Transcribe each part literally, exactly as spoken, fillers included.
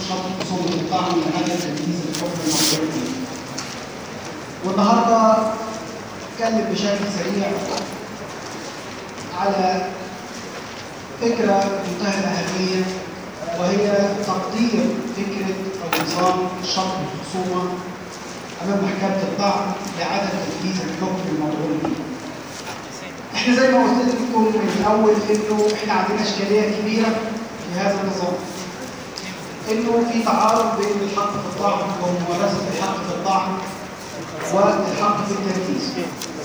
شرط خصومة الطعن لعدم تنفيذ الحكم المطلوب فيه. والنهارده اتكلم بشكل سريع على فكرة منتهى الأهمية، وهي تقدير فكرة أو نظام شرط الخصومة أمام محكمة الطعن لعدم تنفيذ الحكم المطلوب فيه. احنا زي ما قلت لكم من الأول إنه احنا عندنا إشكالية كبيرة في هذا النظام. إنه في تعارض بين الحق في الطعن وممارسة الحق في الطعن والحق في التنفيذ.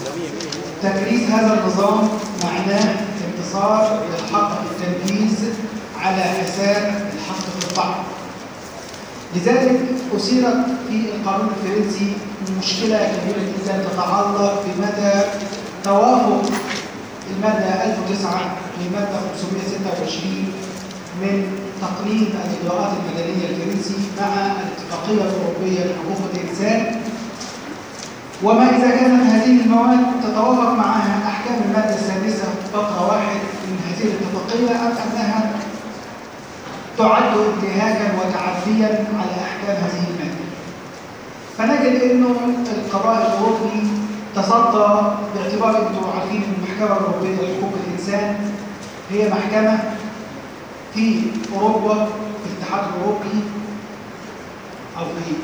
تكريس هذا النظام معناه انتصار للحق في التنفيذ على حساب الحق في الطعن. لذلك أثيرت في القانون الفرنسي مشكلة كبيرة جدا تتعلق بمدى توافق المادة ألف وتسعة للمادة خمسمائة وستة وعشرين من تقنين الإجراءات المدنية الفرنسي مع الاتفاقية الأوروبية لحقوق الإنسان، وما إذا كانت هذه المواد تتوافق معها أحكام المادة السادسة فقرة واحد من هذه الاتفاقية أم أنها تعد انتهاكا وتعديا على أحكام هذه المادة. فنجد أنه القضاء الأوروبي تصدى باعتبار أنتم عارفين أن المحكمة الأوروبية لحقوق الإنسان هي محكمة في أوروبا، في الاتحاد الأوروبي أو في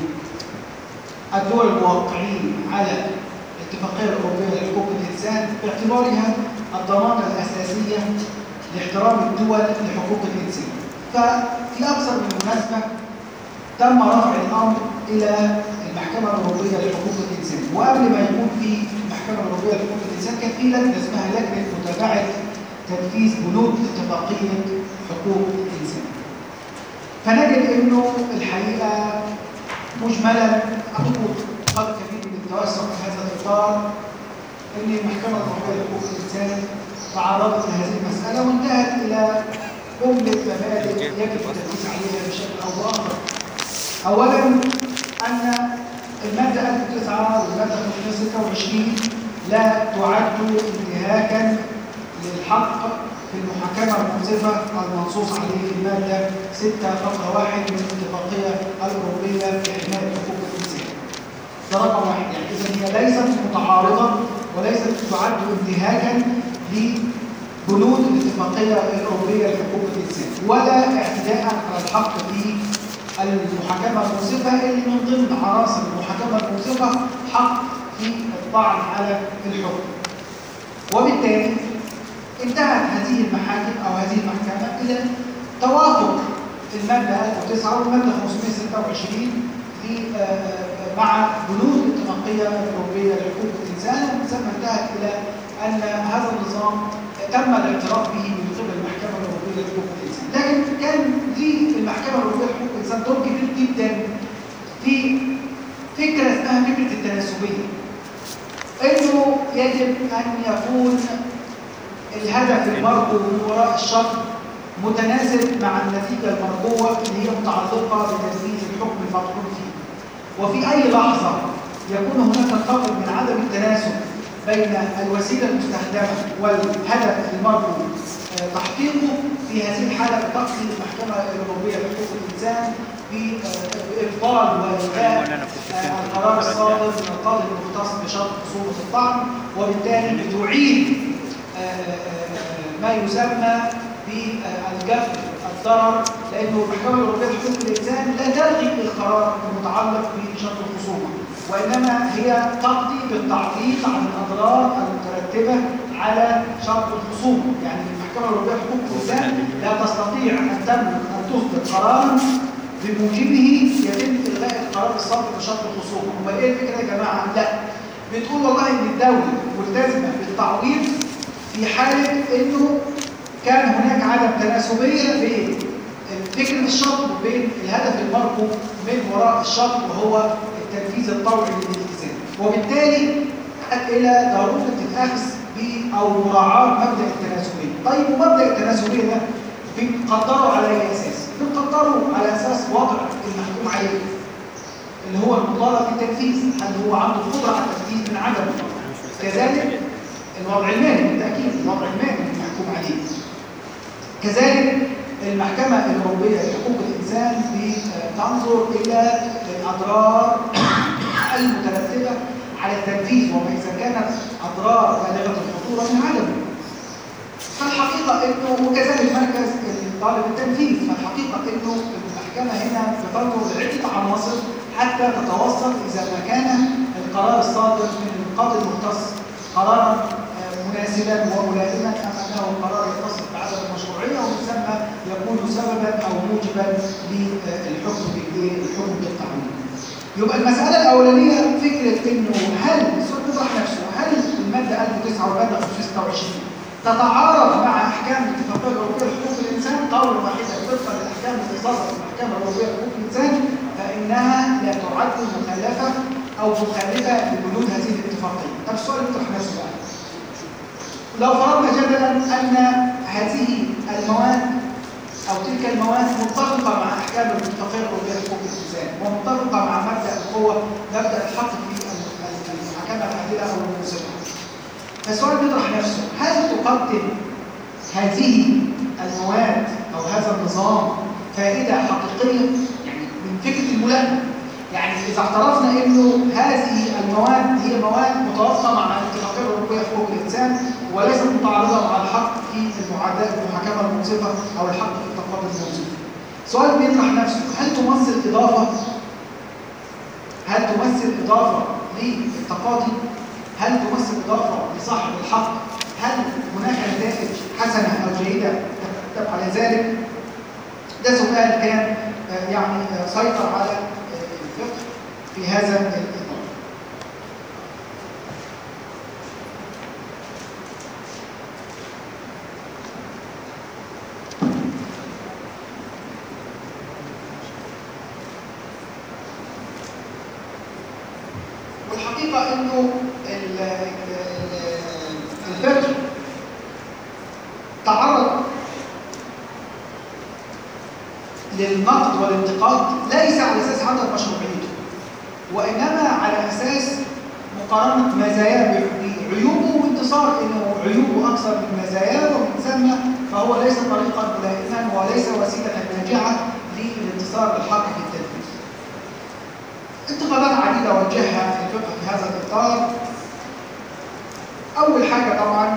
الدول الموقعين على الاتفاقية الأوروبية لحقوق الإنسان باعتبارها الضمانة الأساسية لاحترام الدول لحقوق الإنسان. ففي أكثر من مناسبة تم رفع الأمر إلى المحكمة الأوروبية لحقوق الإنسان، وقبل ما يكون في المحكمة الأوروبية لحقوق الإنسان كان في لجنة اسمها لجنة متابعة تنفيذ بنود اتفاقية حقوق الإنسان. فنجد إنه الحقيقة مجملا أعتقد قدر كبير من التوسع في هذا الإطار أن المحكمة الأوروبية لحقوق الإنسان تعرضت لهذه المسألة وانتهت إلى جملة مبادئ يجب التركيز عليها بشكل أو بآخر. أولا أن المادة ألف وتسعة والمادة خمسمائة وستة وعشرين لا تعد انتهاكا للحق في المحاكمة المنصفة المنصوص عليه في المادة ستة فقرة واحد من الاتفاقية الأوروبية في حماية حقوق الإنسان. ده رقم واحد، يعني إذا هي ليست متعارضة وليست تعد انتهاكا لبنود الاتفاقية الأوروبية لحقوق الإنسان، ولا اعتداء على الحق في المحاكمة المنصفة اللي من ضمن عناصر المحاكمة المنصفة حق في الطعن على الحكم. وبالتالي انتهت هذه المحاكم أو هذه المحكمة إلى توافق المادة ألف وتسعة والمادة خمسمائة وستة وعشرين مع بنود الاتفاقية الأوروبية لحقوق الإنسان، ثم انتهت إلى أن هذا النظام تم الاعتراف به من قبل المحكمة الأوروبية لحقوق الإنسان. لكن كان في المحكمة الأوروبية لحقوق الإنسان دور كبير جدا في فكرة اسمها فكرة التناسبية، إنه يجب أن يكون الهدف المرجو من وراء الشرط متناسب مع النتيجة المرجوة اللي هي متعلقة بتنفيذ الحكم المطلوب فيه. وفي أي لحظة يكون هناك خطر من عدم التناسب بين الوسيلة المستخدمة والهدف المرجو تحقيقه، في هذه الحالة تقضي المحكمة الأوروبية لحقوق الإنسان بإبطال وإلغاء القرار الصادر من القاضي المختص بشرط خصومة الطعن، وبالتالي بتعيد ما يسمى بالجبر الضرر، لأنه المحكمة الأوروبية لحقوق الإنسان لا تلغي القرار المتعلق بشرط الخصومة، وإنما هي تقضي بالتعويض عن الأضرار المترتبة على شرط الخصومة. يعني المحكمة الأوروبية لحقوق الإنسان لا تستطيع أن تملك أن تصدر قرارا بموجبه يتم إلغاء القرار الصادر بشرط الخصومة. أمال إيه الفكرة يا جماعة؟ لا، بتقول والله إن الدولة ملتزمة بالتعويض في حالة إنه كان هناك عدم تناسبية بين فكرة الشرط وبين الهدف المرجو من وراء الشرط وهو التنفيذ الطوعي للالتزام، وبالتالي أدت إلى ضرورة الأخذ أو مراعاة مبدأ التناسبية. طيب ومبدأ التناسبية ده بنقدره على أي أساس؟ بنقدره على أساس وضع المحكوم عليه اللي هو المطالب بالتنفيذ، هل هو عنده قدرة على التنفيذ من عدم. كذلك الوضع المالي بالتأكيد، الوضع المالي المحكوم عليه. كذلك المحكمة الأوروبية لحقوق الإنسان تنظر الى الاضرار المترتبه على التنفيذ وما اذا كانت اضرار بالغه الخطوره من عدمه. فالحقيقه انه وكذلك مركز طالب التنفيذ، فالحقيقه انه المحكمه هنا بتنظر لعده عناصر حتى تتوصل اذا ما كان القرار الصادر من القاضي المختص قرارا مناسبا وملائما ام انه القرار يتصف بعدم المشروعيه ومن ثم يكون سببا او موجبا للحكم بالحكم بالتعويض. يبقى المساله الاولانيه فكره انه هل السؤال بيطرح نفسه هل الماده ألف وتسعة والماده خمسمائة وستة وعشرين تتعارض مع احكام الاتفاقيه الاوروبيه لحقوق الانسان؟ قولا واحدا طبقا للاحكام التي صدرت من الاحكام الاوروبيه لحقوق الانسان فانها لا تعد مخالفه او مخالفه لبنود هذه الاتفاقيه. طب السؤال بيطرح نفسه بقى، لو فرضنا جدلا ان هذه المواد او تلك المواد متفقه مع احكام الاتفاقيه الاوروبيه لحقوق الانسان ومتفقه مع مبدا القوه مبدا الحق في المحاكمه العادله او المنصفه، فالسؤال بيطرح نفسه هل تقدم هذه المواد او هذا النظام فائده حقيقيه؟ يعني من فكره الملائمه، يعني اذا اعترفنا انه هذه المواد هي مواد متوافقه مع الاتفاقيه الاوروبيه لحقوق الانسان وليست متعارضه مع الحق في المعادله المحاكمه المنصفه او الحق في التقاضي المنصف. السؤال بيطرح نفسه هل تمثل اضافه؟ هل تمثل اضافه للتقاضي؟ هل تمثل اضافه لصاحب الحق؟ هل هناك نتائج حسنه او جيده تترتب على ذلك؟ ده سؤال كان يعني سيطر على الفقه في هذا الإطار. والحقيقة انه الفقه تعرض للنقد والانتقاد ليس على اساس عدم مشروعيته وانما على اساس مقارنه مزاياه بعيوبه وانتصار انه عيوبه اكثر من مزاياه ومن ثم فهو ليس طريقا ملائما وليس وسيله ناجعه للانتصار بالحق في التنفيذ. انتقادات عديده وجهها في الفقه في هذا الاطار. اول حاجه طبعا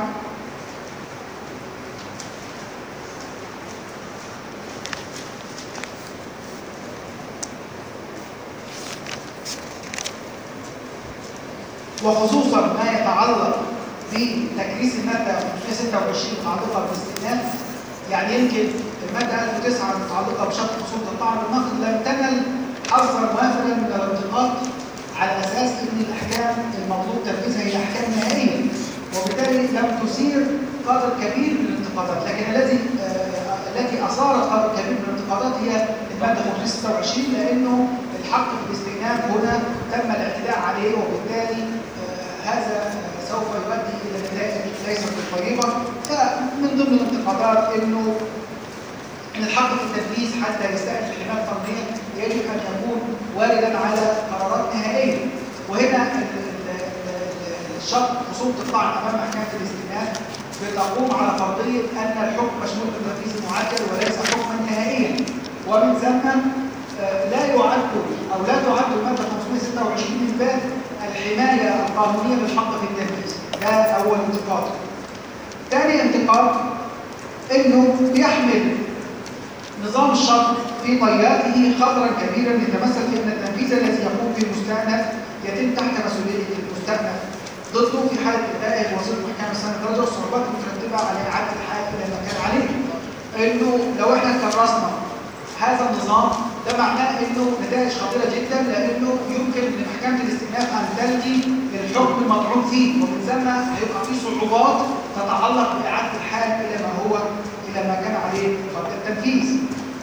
وخصوصا ما يتعلق بتكريس الماده خمسمائة وستة وعشرين المتعلقه بالاستئناف، يعني يمكن الماده ألف وتسعة المتعلقه بشرط حصول الطعن والنقد لم تنل حظا وافرا من الانتقاد على اساس ان الاحكام المطلوب تنفيذها هي احكام نهائيه وبالتالي لم تثير قدر كبير من الانتقادات، لكن الذي آه التي اثارت قدر كبير من الانتقادات هي الماده خمسمائة وستة وعشرين لانه الحق في الاستئناف هنا تم الاعتداء عليه وبالتالي آه هذا سوف يؤدي الى نتائج ليست طيبه. فمن ضمن الانتقادات انه ان الحق في التنفيذ حتى يستأنف الحمايه القانونيه يجب ان يكون واردا على قرارات نهائيه، وهنا الشرط خصومه الطعن امام محكمه الاستئناف بتقوم على فرضيه ان الحكم مشمول بالتنفيذ المعجل وليس حكما نهائيا، ومن ثم لا يعد او لا تعد الماده خمسمائة وستة وعشرين من باب الحمايه القانونيه للحق في التنفيذ. ده اول انتقاد. ثاني انتقاد انه بيحمل نظام الشرط في طياته خطرا كبيرا يتمثل في ان التنفيذ الذي يقوم به المستأنف يتم تحت مسؤوليه المستأنف ضده في حاله ادائه بواسطه محكمه السنه الدرجه والصعوبات المترتبه على اعاده الحال الى ما كان عليه. انه لو احنا كرسنا هذا النظام ده معناه انه نتائج خطيره جدا لانه يمكن لمحكمه الاستئناف ان تلغي الحكم المطعون فيه ومن ثم هيبقى في صعوبات تتعلق باعاده الحال الى ما هو الى ما كان عليه قبل التنفيذ.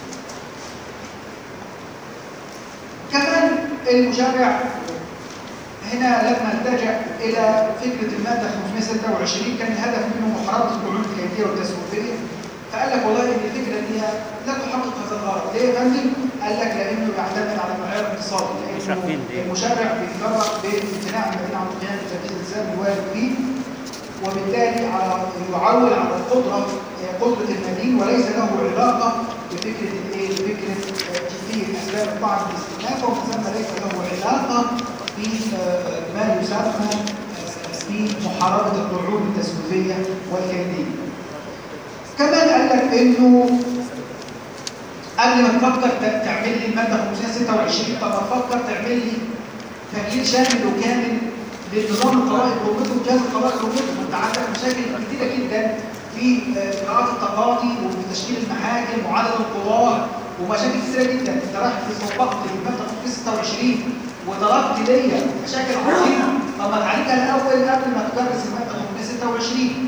كمان المشرع هنا لما التجأ الى فكره الماده خمسمائة وستة وعشرين كان الهدف منه محاربه القيود الكيديه والتسويقيه، فقال لك والله ان الفكره دي لا تحقق هذا الغرض. ليه يا فندم؟ قال لك لانه بيعتمد على المعيار الاقتصادي، لانه المشرع بيفرق بين امتناع المدينه عن القيام بتنفيذ الالزام الوارد فيه وبالتالي على يعول على القدره قدره المدين وليس له علاقه بفكره الايه؟ بفكره جديه اسباب مجال الطعن بالاستئناف، ومن ثم ليس له علاقه بما يسمى بمحاربه القعود التسويفيه والكيديه. كمان قال لك انه قبل ما تفكر تعمل لي الماده خمسمائة وستة وعشرين، طب تفكر تعمل لي تغيير شامل وكامل للنظام القضائي الروماني وجهاز القضاء الروماني. انت عندك مشاكل كثيره جدا في اجراءات التقاضي وفي تشكيل المحاكم وعدد القضاه ومشاكل كثيره جدا. انت رايح في طبقت الماده خمسمائة وستة وعشرين وطلبت ليا مشاكل عظيمه، طب ما تعالجها الاول قبل ما تدرس الماده خمسمائة وستة وعشرين.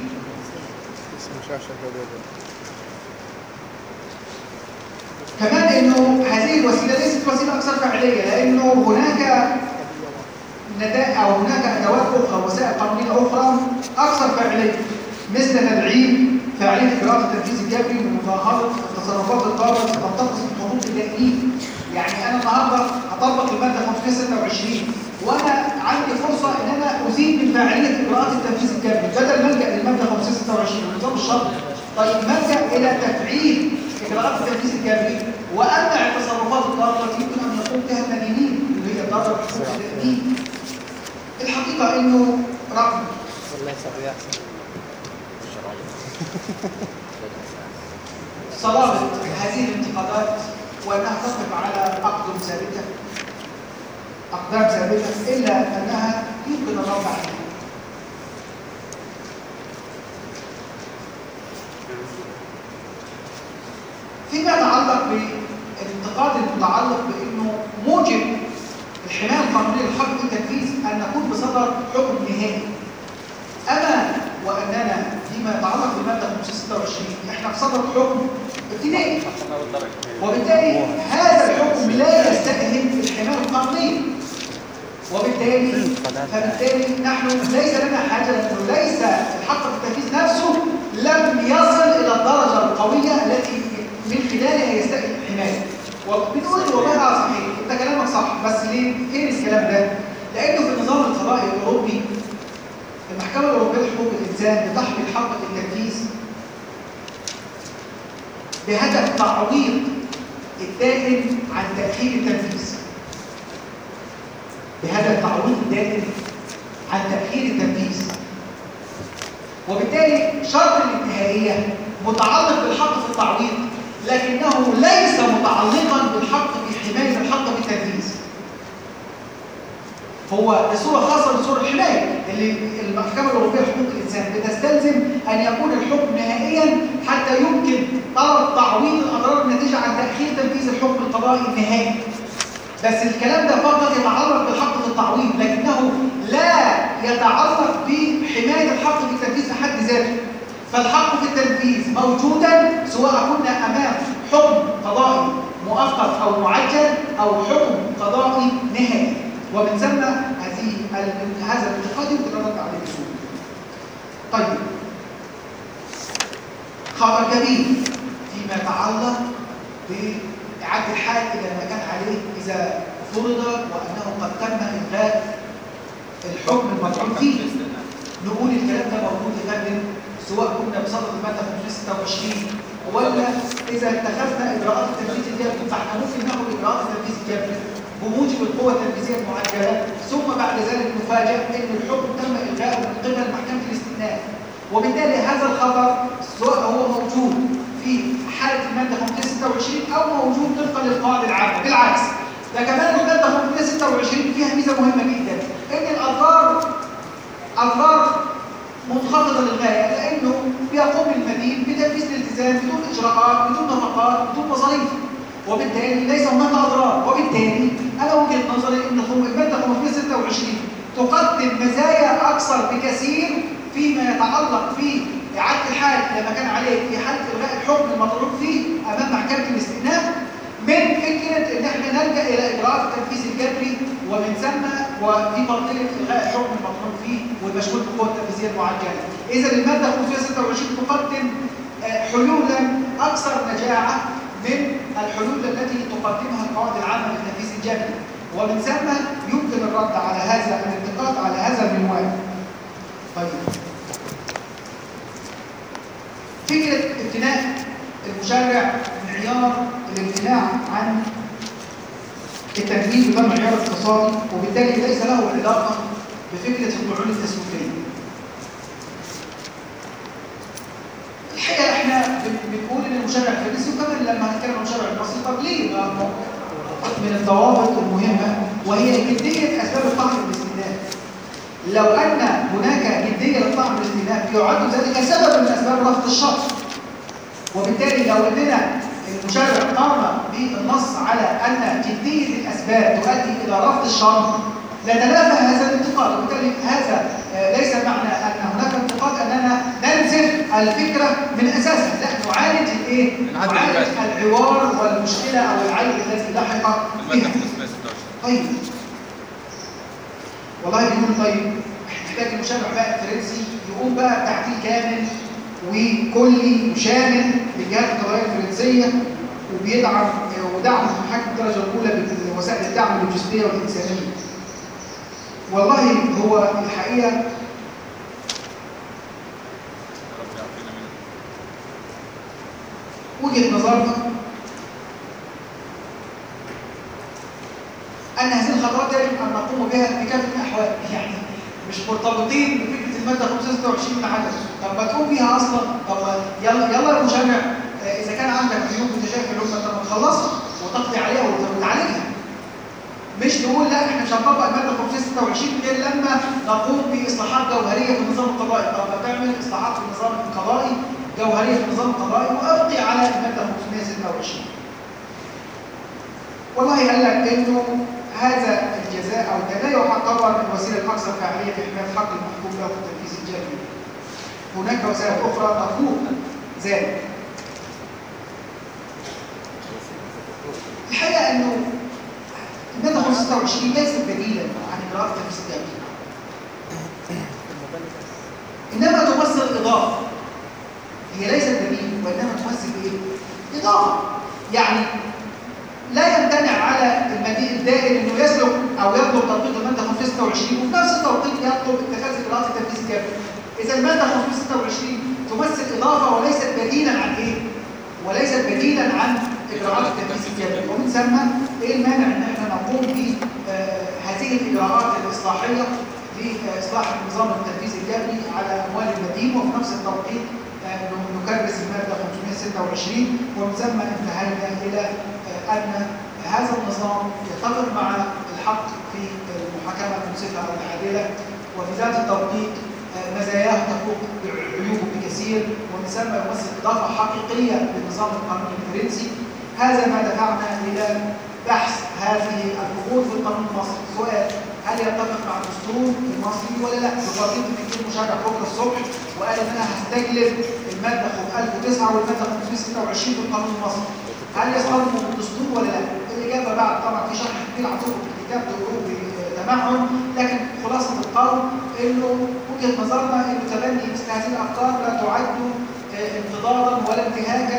كمان انه هذه الوسيله ليست وسيله اكثر فاعليه، لانه هناك نتائج او هناك ادوات اخرى وسائل قانونيه اخرى اكثر فاعليه، مثل تدعيم فاعليه اجراءات التنفيذ الجبري ومظاهره التصرفات الضاره التي تنتقص من حقوق الدائنين. يعني انا النهارده هطبق الماده خمسمائة وستة وعشرين وانا عندي فرصه ان انا ازيد من فاعليه اجراءات التنفيذ الجبري بدل ما الجا للماده خمسمائة وستة وعشرين والنظام الشرعي. طيب ملجا الى تفعيل اجراءات التنفيذ الجبري وامنع التصرفات الضاره التي يمكن ان يقوم بها المدنيين اللي هي ضرر حقوق الدائنين. الحقيقه انه رغم صلابه هذه الانتقادات وانها تقف على اقدام ثابته اقدام ثابته الا انها يمكن الرد عليها. فيما يتعلق بالانتقاد المتعلق بانه موجب الحمايه القانونيه للحق التنفيذ ان نكون بصدد حكم نهائي. اما واننا فيما يتعلق بالماده خمسمائة وستة وعشرين احنا في صدد حكم ابتدائي، وبالتالي هذا الحكم لا يستلهم الحمايه القانونيه، وبالتالي فبالتالي نحن ليس لنا حاجه، لانه ليس الحق التنفيذ نفسه لم يصل الى الدرجه القويه التي من خلالها يستلهم الحمايه. وبنقول والله صحيح انت كلامك صح، بس ليه؟ فين الكلام ده؟ لانه في النظام القضائي الاوروبي المحكمه الاوروبيه لحقوق الانسان بتحمي الحق التنفيذ بهدف تعويض الدائن عن تاخير التنفيذ. بهدف تعويض الدائن عن تاخير التنفيذ. وبالتالي شرط الانتهائيه متعلق بالحق في التعويض، لكنه ليس متعلقا بالحق في حمايه الحق في التنفيذ. هو بصوره خاصه بصوره الحمايه اللي المحكمه الاوروبيه لحقوق الانسان بتستلزم ان يكون الحكم نهائيا حتى يمكن طلب تعويض الاضرار الناتجه عن تاخير تنفيذ الحكم القضائي النهائي. بس الكلام ده فقط يتعلق بالحق في التعويض، لكنه لا يتعلق بحمايه الحق في التنفيذ في حد ذاته. فالحق في التنفيذ موجودا سواء كنا امام حكم قضائي مؤقت او معجل او حكم قضائي نهائي، ومن ثم هذه هذا الانتقاد يمكن الرد عليه بسهوله. طيب، خبر جميل فيما يتعلق باعاده الحال الى ما كان عليه اذا فرض وانه قد تم الغاء الحكم المطعون فيه. نقول الكلام ده موجود يا فندم سواء كنا بصدد الماده خمسمائة وستة وعشرين ولا اذا اتخذنا اجراءات التنفيذ الجبري، فاحنا ممكن ناخد اجراءات التنفيذ الجبري بموجب القوه التنفيذيه المعجله، ثم بعد ذلك نفاجئ ان الحكم تم الغائه من قبل محكمه الاستئناف. وبالتالي هذا الخبر سواء هو موجود في حاله الماده خمسمائة وستة وعشرين او موجود طبقا للقواعد العامه. بالعكس، ده كمان الماده خمسمائة وستة وعشرين فيها ميزه مهمه جدا، ان الاضرار اضرار منخفضه للغايه، لانه بيقوم المدين بتنفيذ الالتزام بدون اجراءات بدون نفقات بدون مصاريف، وبالتالي ليس هناك اضرار. وبالتالي انا وجهه نظري ان الماده خمسمائة وستة وعشرين تقدم مزايا اكثر بكثير فيما يتعلق في اعاده الحال الى ما كان عليه في حاله الغاء الحكم المطلوب فيه امام محكمه الاستئناف، من فكره ان احنا نلجا الى اجراءات التنفيذ الجبري ومن ثم وفي منطقه الغاء الحكم المطلوب فيه والمشمول بالقوه التنفيذيه المعجله. اذا الماده خمسمائة وستة وعشرين تقدم حلولا اكثر نجاعه من الحلول التي تقدمها القواعد العامه للتنفيذ الجبري، ومن ثم يمكن الرد على هذا الانتقاد على هذا المنوال. طيب، فكره امتناع المشرع معيار الامتناع عن التجديد ده معيار اقتصادي، وبالتالي ليس له علاقه بفكره القيود التسويقيه. الحقيقه احنا بنقول ان المشرع الفرنسي، وكمان لما هنتكلم عن المشرع المصري، طب ليه؟ من الضوابط المهمه وهي جديه اسباب الطعن بالاستئناف. لو ان هناك جديه للطعن بالاستئناف يعد ذلك سبب من اسباب رفض الشرط. وبالتالي لو اننا المشرع قام بالنص على ان جديه الاسباب تؤدي الى رفض الشرط لتنافى هذا الانتقاد، وبالتالي هذا ليس معنى ان هناك انتقاد اننا ننسف الفكره من اساسها، لا، نعالج الايه؟ نعالج الحوار والمشكله او العيب الذي لحق بها. طيب والله بيقول طيب محتاج المشرع بقى الفرنسي يقوم بقى بتعديل كامل وكلي وشامل للجهات القضائيه الفرنسيه، وبيدعم ودعم محاكم الدرجه الاولى بوسائل الدعم اللوجستيه والانسانيه. والله هو الحقيقه وجهه نظرنا ان هذه الخطوات يجب ان نقوم بها في كافه الاحوال، يعني مش مرتبطين بفكره الماده خمسمائة وستة وعشرين من عدد. طب ما تقوم بيها اصلا، طب يلا يلا يا مشرع، اذا كان عندك عيوب وتشاكل الامه طب تخلصها وتقضي عليها وتعالجها. مش تقول لا احنا مش هنطبق الماده خمسمائة وستة وعشرين غير لما نقوم باصلاحات جوهريه في النظام القضائي. طب تعمل اصلاحات في النظام القضائي جوهريه في النظام القضائي وابقي على الماده خمسمائة وستة وعشرين. والله قال لك انه هذا الجزاء او الجزاء يعتبر الوسيله الاكثر فعاليه في حمايه حق المحكوم له في التنفيذ الجريمي. هناك وسائل اخرى تفوق ذلك. الحقيقه انه الماده خمسمائة وستة وعشرين ليست بديلا عن اجراءات التنفيذ الجريمي، انما تمثل اضافه. هي ليست بديل وانما تمثل ايه؟ اضافه. يعني لا يمتنع على المدين الدائن انه يسلك او يطلب تطبيق الماده خمسمائة وستة وعشرين وفي نفس التوقيت يطلب اتخاذ اجراءات التنفيذ الجريمي. اذا الماده خمسمائة وستة وعشرين تمثل اضافه وليست بديلا عن ايه؟ وليست بديلا عن اجراءات التنفيذ الجريمي. ومن ثم ايه المانع ان احنا نقوم بهذه الاجراءات الاصلاحيه لاصلاح النظام التنفيذي الجريمي على اموال المدين، وفي نفس التوقيت نكرس الماده خمسمائة وستة وعشرين، ومن ثم انتهينا الى ان هذا النظام يتفق مع الحق في المحاكمه المنصفه او العادله، وفي ذات التوقيت مزاياه تفوق عيوبه بكثير، ومن ثم يمثل اضافه حقيقيه للنظام القانوني الفرنسي. هذا ما دفعنا الى بحث هذه الفقود في القانون المصري. سؤال: هل يتفق مع الدستور المصري ولا لا؟ بقضيه الدكتور مشرع بكره الصبح وقال ان انا هستجلب الماده ألف وتسعة والماده خمسمائة وستة وعشرين في القانون المصري. هل يصطدموا بالدستور ولا لا؟ الاجابه بعد طبعا في شرح كبير عندكم في الكتاب تقولوه بتمعن، لكن خلاصه القول انه وجهه نظرنا انه تبني مثل هذه الافكار لا تعد انتضاضا ولا انتهاكا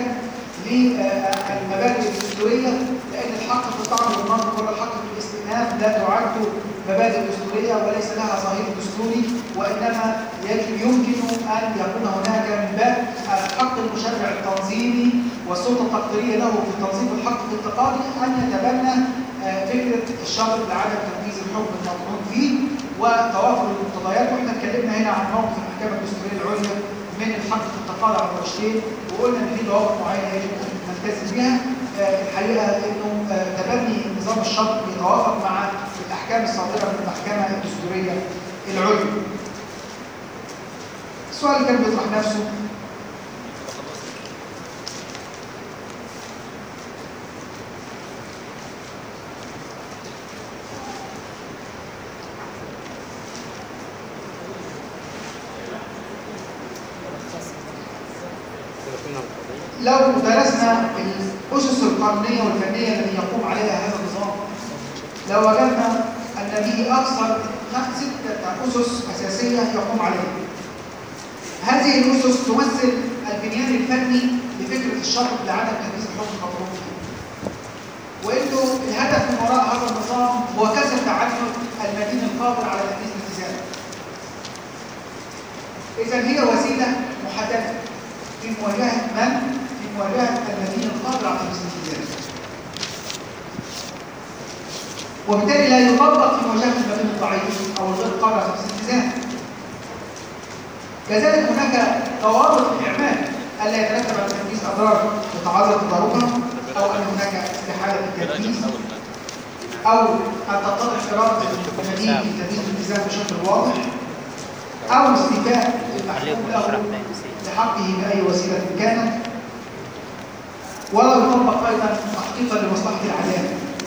للمبادئ الدستوريه، لان الحق في الطعن والنقد ولا الحق في الاستئناف لا تعد مبادئ دستوريه وليس لها ظهير دستوري، وانما يمكن ان يكون هناك من باب حق المشرع التنظيمي والسلطه التقديريه له في تنظيم الحق في التقاضي ان يتبنى فكره الشرط لعدم تنفيذ الحكم المطعون فيه وتوافر المقتضيات. واحنا اتكلمنا هنا عن موقف المحكمه الدستوريه العليا من الحق في التقاضي على الرشدين، وقلنا ان في ضوابط معينه يجب ان نلتزم بها. الحقيقه انه تبني نظام الشرط يتوافق مع الاحكام الصادره من المحكمه الدستوريه العليا. السؤال اللي كان بيطرح نفسه: لو درسنا الاسس القانونيه والفنيه التي يقوم عليها هذا النظام لو وجدنا ان به اكثر سته اسس اساسيه يقوم عليها. هذه الاسس تمثل البنيان الفني لفكره الشرط لعدم تنفيذ الحكم المطلوب فيه، وانه الهدف من وراء هذا النظام هو كسر تعنت المدين القادر على تنفيذ الالتزام. اذا هي وسيله محدده في مواجهه من؟ في مواجهه المدين القادر على تنفيذ الالتزام. وبالتالي لا يطبق في مواجهة المدين الضعيف أو الغير قادر على نفس الالتزام. كذلك هناك ضوابط الإعمال ألا يترتب على التنفيذ أضرار يتعرض تضاربها، أو أن هناك استحالة التنفيذ، أو أن تتضح إرادة المدين في تنفيذ الالتزام بشكل واضح، أو استيفاء المحكوم له لحقه بأي وسيلة كانت. ولا يطبق أيضا تحقيقا لمصلحة العدالة.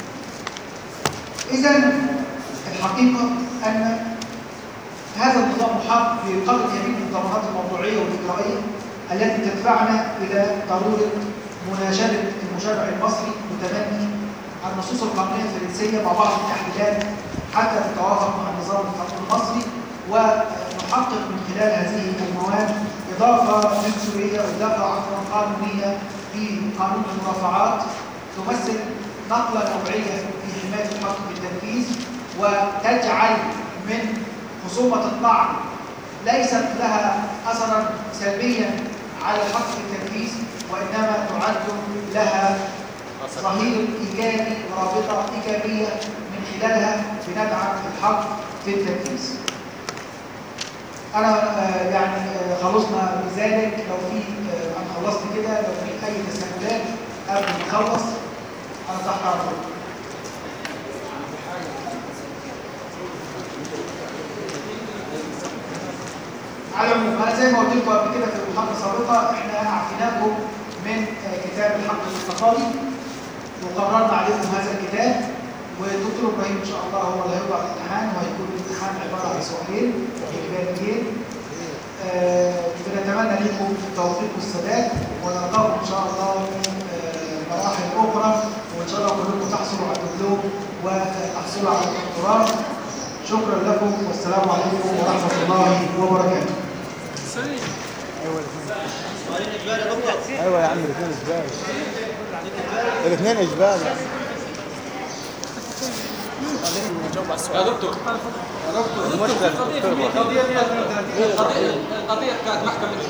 إذا الحقيقة أن هذا النظام محاط بقدر كبير من الضمانات الموضوعية والإجرائية التي تدفعنا إلى ضرورة مناشدة المشرع المصري وتبني النصوص القانونية الفرنسية مع بعض التحليلات حتى تتوافق مع النظام القانوني المصري، ونحقق من خلال هذه المواد إضافة دستورية وإضافة عفوا قانونية في قانون المرافعات تمثل نقلة نوعية في حماية الحق بالتنفيذ، وتجعل من خصومة الطعن ليست لها أثرا سلبيا على الحق بالتنفيذ، وإنما تعد لها ظهير إيجابي ورابطة إيجابية من خلالها بندعم الحق في التنفيذ. أنا آه يعني آه خلصنا بذلك. لو في آه أنا خلصت كده، لو في أي تساؤلات قبل ما أخلص أنا تحت أمرك. على العموم أنا زي ما قلت لكم قبل كده في المحاضرة السابقة، إحنا أعطيناكم من آه كتاب الحق الاقتصادي وقررنا عليكم هذا الكتاب، والدكتور ابراهيم ان شاء الله هو اللي هيوضع الامتحان، وهيكون الامتحان عباره عن سؤالين اجباريين. آه بنتمنى لكم التوفيق والسداد، ونلقاكم ان شاء الله في آه مراحل اخرى، وان شاء الله كلكم تحصلوا على الدبلوم وتحصلوا على الدكتوراه. شكرا لكم والسلام عليكم ورحمه الله وبركاته. ايوه يا عم الاثنين اجباري، الاثنين اجباري يا دكتور يا دكتور القضية كانت محكمة